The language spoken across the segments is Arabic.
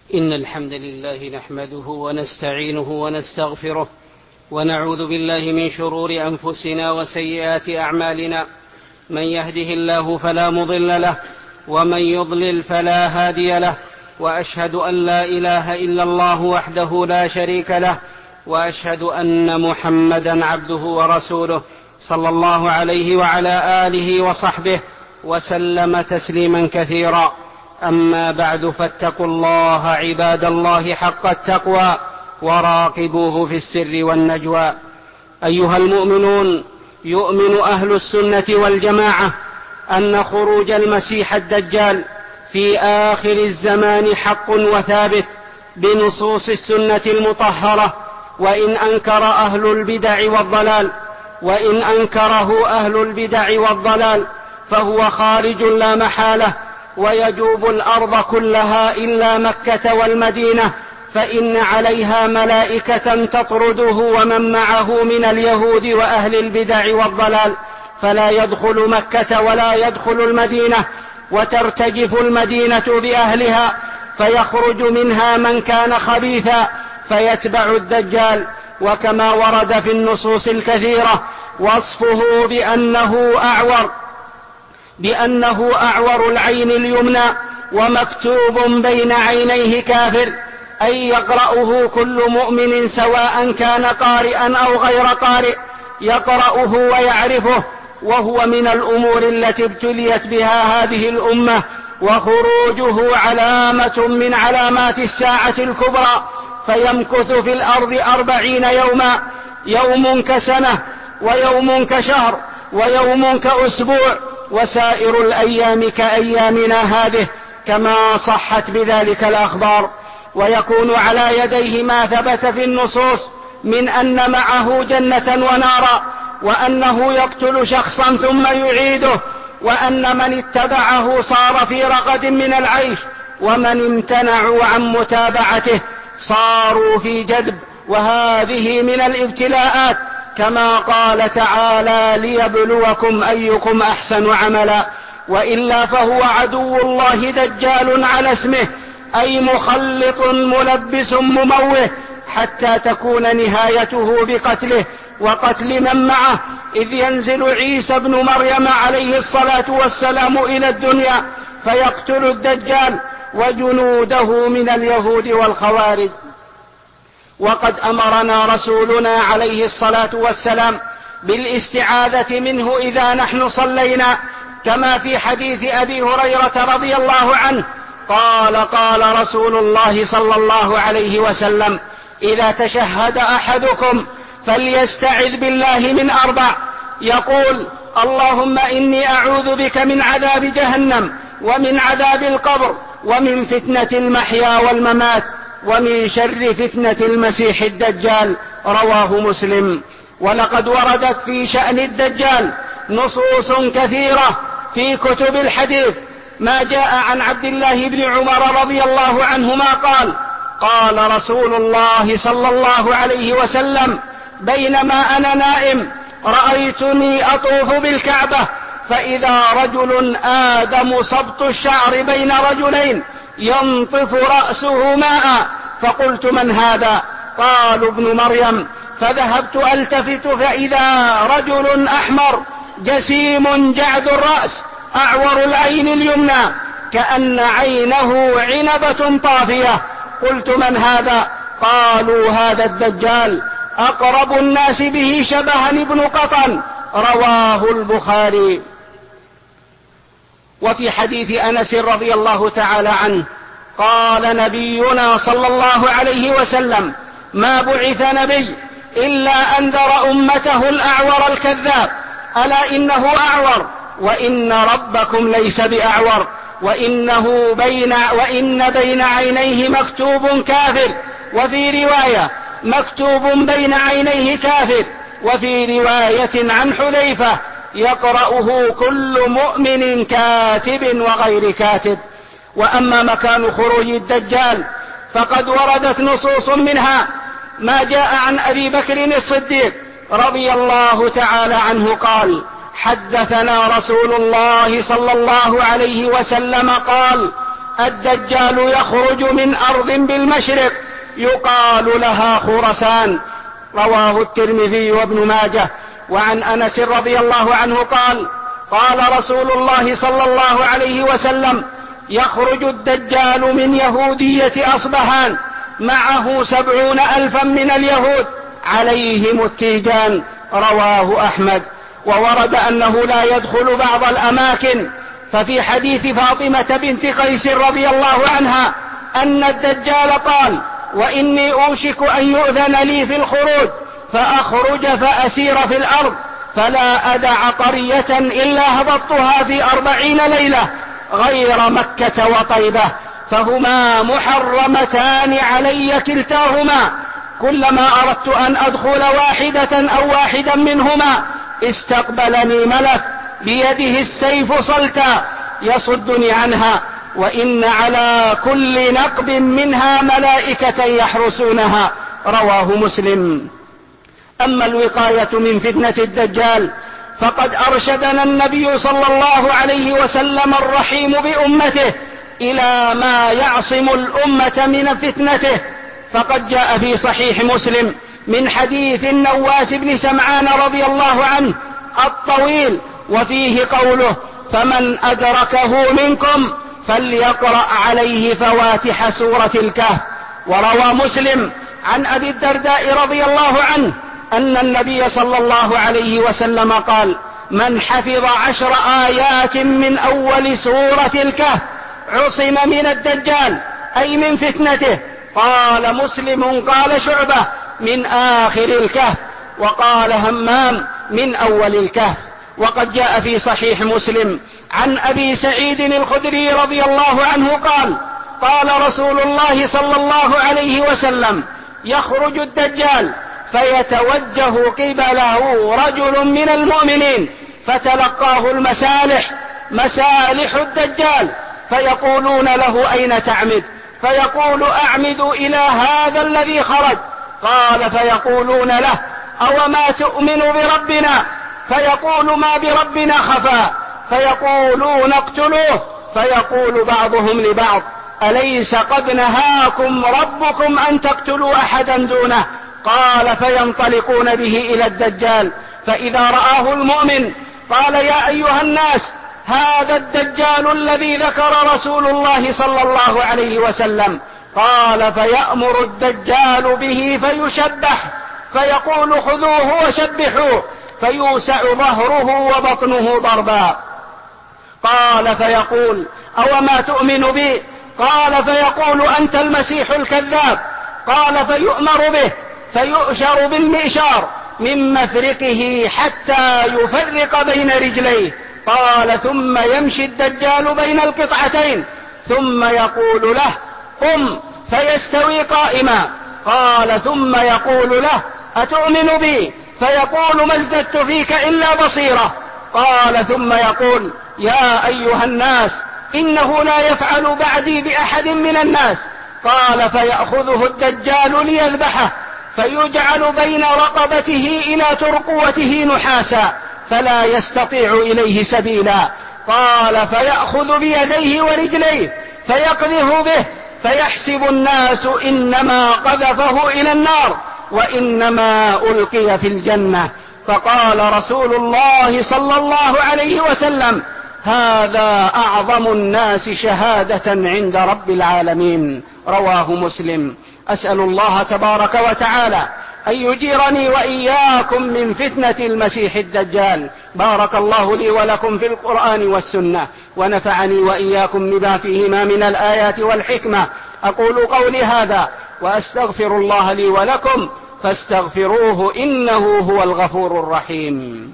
إن الحمد لله نحمده ونستعينه ونستغفره ونعوذ بالله من شرور أنفسنا وسيئات أعمالنا. من يهده الله فلا مضل له ومن يضلل فلا هادي له، وأشهد أن لا إله إلا الله وحده لا شريك له، وأشهد أن محمدا عبده ورسوله صلى الله عليه وعلى آله وصحبه وسلم تسليما كثيرا. أما بعد، فاتقوا الله عباد الله حق التقوى وراقبوه في السر والنجوى. أيها المؤمنون، يؤمن أهل السنة والجماعة أن خروج المسيح الدجال في آخر الزمان حق وثابت بنصوص السنة المطهرة، وإن أنكره أهل البدع والضلال فهو خارج لا محالة، ويجوب الأرض كلها إلا مكة والمدينة، فإن عليها ملائكة تطرده ومن معه من اليهود وأهل البدع والضلال، فلا يدخل مكة ولا يدخل المدينة، وترتجف المدينة بأهلها، فيخرج منها من كان خبيثا فيتبع الدجال. وكما ورد في النصوص الكثيرة وصفه بأنه أعور العين اليمنى ومكتوب بين عينيه كافر، أي يقرأه كل مؤمن سواء كان قارئا أو غير قارئ، يقرأه ويعرفه، وهو من الأمور التي ابتليت بها هذه الأمة، وخروجه علامة من علامات الساعة الكبرى، فيمكث في الأرض 40 يوما، يوم كسنة ويوم كشهر ويوم كأسبوع، وسائر الأيام كأيامنا هذه، كما صحت بذلك الأخبار. ويكون على يديه ما ثبت في النصوص من أن معه جنة ونارا، وأنه يقتل شخصا ثم يعيده، وأن من اتبعه صار في رغد من العيش، ومن امتنعوا عن متابعته صاروا في جدب، وهذه من الابتلاءات، كما قال تعالى: ليبلوكم أيكم أحسن عملا. وإلا فهو عدو الله دجال على اسمه، أي مخلط ملبس مموه، حتى تكون نهايته بقتله وقتل من معه، إذ ينزل عيسى بن مريم عليه الصلاة والسلام إلى الدنيا فيقتل الدجال وجنوده من اليهود والخوارج. وقد أمرنا رسولنا عليه الصلاة والسلام بالاستعاذة منه إذا نحن صلينا، كما في حديث أبي هريرة رضي الله عنه قال رسول الله صلى الله عليه وسلم: إذا تشهد أحدكم فليستعذ بالله من 4، يقول: اللهم إني أعوذ بك من عذاب جهنم ومن عذاب القبر ومن فتنة المحيا والممات ومن شر فتنة المسيح الدجال. رواه مسلم. ولقد وردت في شأن الدجال نصوص كثيرة في كتب الحديث، ما جاء عن عبد الله بن عمر رضي الله عنهما قال رسول الله صلى الله عليه وسلم: بينما أنا نائم رأيتني أطوف بالكعبة، فإذا رجل آدم سبط الشعر بين رجلين ينطف رأسه ماء، فقلت: من هذا؟ قالوا: ابن مريم. فذهبت ألتفت فإذا رجل أحمر جسيم جعد الرأس أعور العين اليمنى كأن عينه عنبة طافية. قلت: من هذا؟ قالوا: هذا الدجال، أقرب الناس به شبها ابن قطن. رواه البخاري. وفي حديث أنس رضي الله تعالى عنه قال نبينا صلى الله عليه وسلم: ما بعث نبي إلا أنذر أمته الأعور الكذاب، ألا إنه أعور، وإن ربكم ليس بأعور، وإن بين عينيه مكتوب كافر، وفي رواية مكتوب بين عينيه كافر، وفي رواية عن حذيفة: يقرأه كل مؤمن كاتب وغير كاتب. وأما مكان خروج الدجال فقد وردت نصوص منها ما جاء عن أبي بكر الصديق رضي الله تعالى عنه قال: حدثنا رسول الله صلى الله عليه وسلم قال: الدجال يخرج من أرض بالمشرق يقال لها خرسان، رواه الترمذي وابن ماجه. وعن أنس رضي الله عنه قال: قال رسول الله صلى الله عليه وسلم: يخرج الدجال من يهودية أصبهان معه 70,000 من اليهود عليهم التيجان، رواه أحمد. وورد أنه لا يدخل بعض الأماكن، ففي حديث فاطمة بنت قيس رضي الله عنها أن الدجال قال: وإني أوشك أن يؤذن لي في الخروج فأخرج فأسير في الأرض فلا أدع قرية إلا هبطتها في 40 ليلة غير مكة وطيبة، فهما محرمتان علي كلتاهما، كلما أردت أن أدخل واحدة أو واحدا منهما استقبلني ملك بيده السيف صلتا يصدني عنها، وإن على كل نقب منها ملائكة يحرسونها، رواه مسلم. أما الوقاية من فتنة الدجال فقد أرشدنا النبي صلى الله عليه وسلم الرحيم بأمته إلى ما يعصم الأمة من فتنته، فقد جاء في صحيح مسلم من حديث النواس بن سمعان رضي الله عنه الطويل، وفيه قوله: فمن أدركه منكم فليقرأ عليه فواتح سورة الكهف. وروى مسلم عن أبي الدرداء رضي الله عنه أن النبي صلى الله عليه وسلم قال: من حفظ 10 آيات من أول سورة الكهف عصم من الدجال، أي من فتنته. قال مسلم: قال شعبة: من آخر الكهف، وقال همام: من أول الكهف. وقد جاء في صحيح مسلم عن أبي سعيد الخدري رضي الله عنه قال: قال رسول الله صلى الله عليه وسلم: يخرج الدجال فيتوجه قبله رجل من المؤمنين فتلقاه مسالح الدجال، فيقولون له: أين تعمد؟ فيقول: أعمد إلى هذا الذي خرج. قال: فيقولون له: أو ما تؤمن بربنا؟ فيقول: ما بربنا خفى. فيقولون: اقتلوه. فيقول بعضهم لبعض: أليس قد نهاكم ربكم أن تقتلوا أحدا دونه؟ قال: فينطلقون به إلى الدجال، فإذا رآه المؤمن قال: يا أيها الناس، هذا الدجال الذي ذكر رسول الله صلى الله عليه وسلم. قال: فيأمر الدجال به فيشبح، فيقول: خذوه وشبحوه، فيوسع ظهره وبطنه ضربا. قال: فيقول: أو ما تؤمن بي؟ قال: فيقول: أنت المسيح الكذاب. قال: فيؤمر به فيؤشر بالمئشار من مفرقه حتى يفرق بين رجليه. قال: ثم يمشي الدجال بين القطعتين ثم يقول له: قم، فيستوي قائما. قال: ثم يقول له: أتؤمن بي؟ فيقول: ما ازددت فيك إلا بصيرة. قال: ثم يقول: يا أيها الناس، إنه لا يفعل بعدي بأحد من الناس. قال: فيأخذه الدجال ليذبحه، فيجعل بين رقبته إلى ترقوته نحاسا فلا يستطيع إليه سبيلا. قال: فيأخذ بيديه ورجليه فيقذف به، فيحسب الناس إنما قذفه إلى النار وإنما ألقي في الجنة. فقال رسول الله صلى الله عليه وسلم: هذا أعظم الناس شهادة عند رب العالمين، رواه مسلم. أسأل الله تبارك وتعالى أن يجيرني وإياكم من فتنة المسيح الدجال. بارك الله لي ولكم في القرآن والسنة، ونفعني وإياكم بما فيهما من الآيات والحكمة. أقول قولي هذا وأستغفر الله لي ولكم، فاستغفروه إنه هو الغفور الرحيم.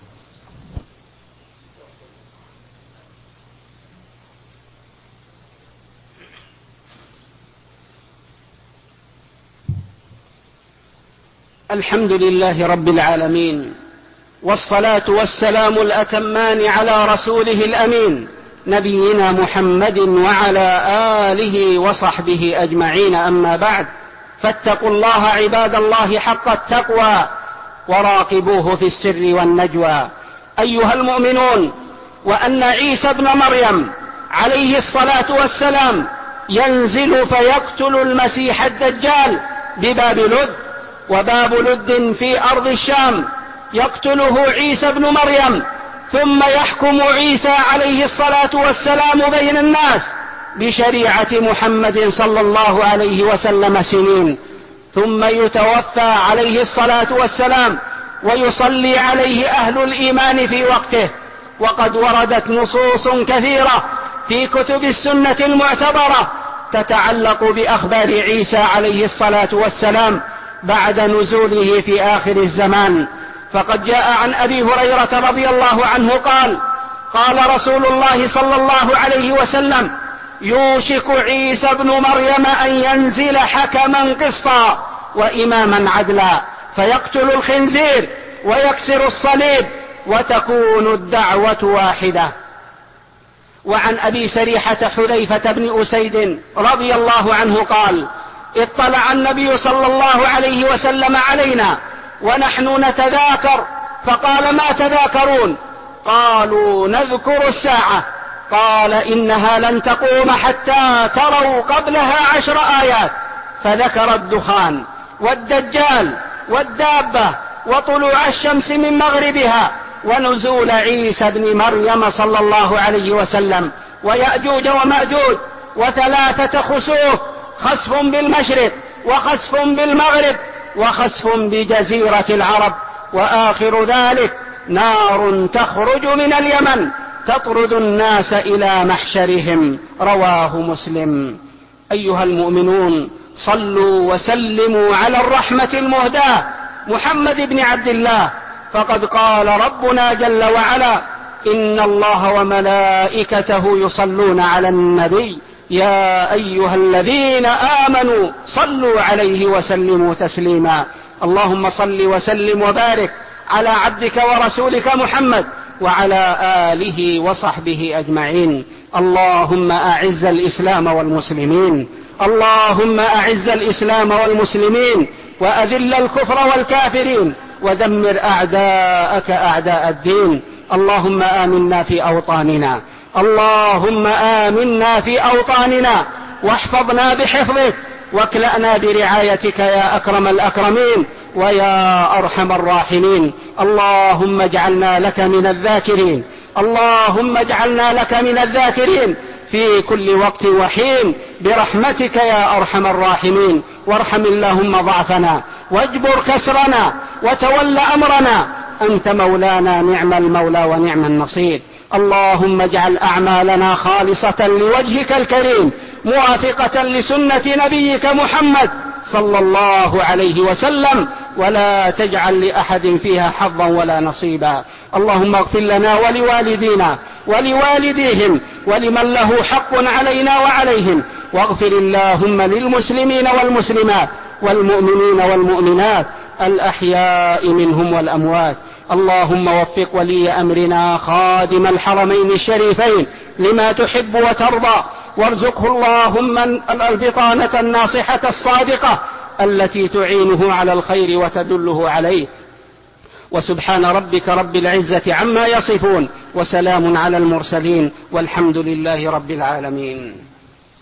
الحمد لله رب العالمين، والصلاة والسلام الأتمان على رسوله الأمين نبينا محمد وعلى آله وصحبه أجمعين. أما بعد، فاتقوا الله عباد الله حق التقوى وراقبوه في السر والنجوى. أيها المؤمنون، وأن عيسى ابن مريم عليه الصلاة والسلام ينزل فيقتل المسيح الدجال بباب لد، وباب لد في أرض الشام، يقتله عيسى بن مريم، ثم يحكم عيسى عليه الصلاة والسلام بين الناس بشريعة محمد صلى الله عليه وسلم سنين، ثم يتوفى عليه الصلاة والسلام ويصلي عليه أهل الإيمان في وقته. وقد وردت نصوص كثيرة في كتب السنة المعتبرة تتعلق بأخبار عيسى عليه الصلاة والسلام بعد نزوله في آخر الزمان. فقد جاء عن أبي هريرة رضي الله عنه قال: قال رسول الله صلى الله عليه وسلم: يوشك عيسى بن مريم أن ينزل حكما قسطا وإماما عدلا، فيقتل الخنزير ويكسر الصليب وتكون الدعوة واحدة. وعن أبي سريحة حذيفة بن أسيد رضي الله عنه قال: اطلع النبي صلى الله عليه وسلم علينا ونحن نتذاكر، فقال: ما تذاكرون؟ قالوا: نذكر الساعة. قال: إنها لن تقوم حتى تروا قبلها 10 آيات، فذكر الدخان والدجال والدابة وطلوع الشمس من مغربها ونزول عيسى بن مريم صلى الله عليه وسلم ويأجوج ومأجوج و3 خسوف، خسف بالمشرق وخسف بالمغرب وخسف بجزيرة العرب، وآخر ذلك نار تخرج من اليمن تطرد الناس إلى محشرهم. رواه مسلم. أيها المؤمنون، صلوا وسلموا على الرحمة المهداة محمد بن عبد الله، فقد قال ربنا جل وعلا: إن الله وملائكته يصلون على النبي يا أيها الذين آمنوا صلوا عليه وسلموا تسليما. اللهم صل وسلم وبارك على عبدك ورسولك محمد وعلى آله وصحبه أجمعين. اللهم أعز الإسلام والمسلمين، اللهم أعز الإسلام والمسلمين وأذل الكفر والكافرين ودمر أعداءك أعداء الدين. اللهم آمنا في أوطاننا، اللهم آمنا في أوطاننا واحفظنا بحفظك واكلأنا برعايتك يا أكرم الأكرمين ويا أرحم الراحمين. اللهم اجعلنا لك من الذاكرين، اللهم اجعلنا لك من الذاكرين في كل وقت وحين برحمتك يا أرحم الراحمين. وارحم اللهم ضعفنا واجبر كسرنا وتول أمرنا، أنت مولانا نعم المولى ونعم النصير. اللهم اجعل أعمالنا خالصة لوجهك الكريم موافقة لسنة نبيك محمد صلى الله عليه وسلم، ولا تجعل لأحد فيها حظا ولا نصيبا. اللهم اغفر لنا ولوالدينا ولوالديهم ولمن له حق علينا وعليهم، واغفر اللهم للمسلمين والمسلمات والمؤمنين والمؤمنات الأحياء منهم والأموات. اللهم وفق ولي أمرنا خادم الحرمين الشريفين لما تحب وترضى، وارزقه اللهم البطانة الناصحة الصادقة التي تعينه على الخير وتدله عليه. وسبحان ربك رب العزة عما يصفون، وسلام على المرسلين، والحمد لله رب العالمين.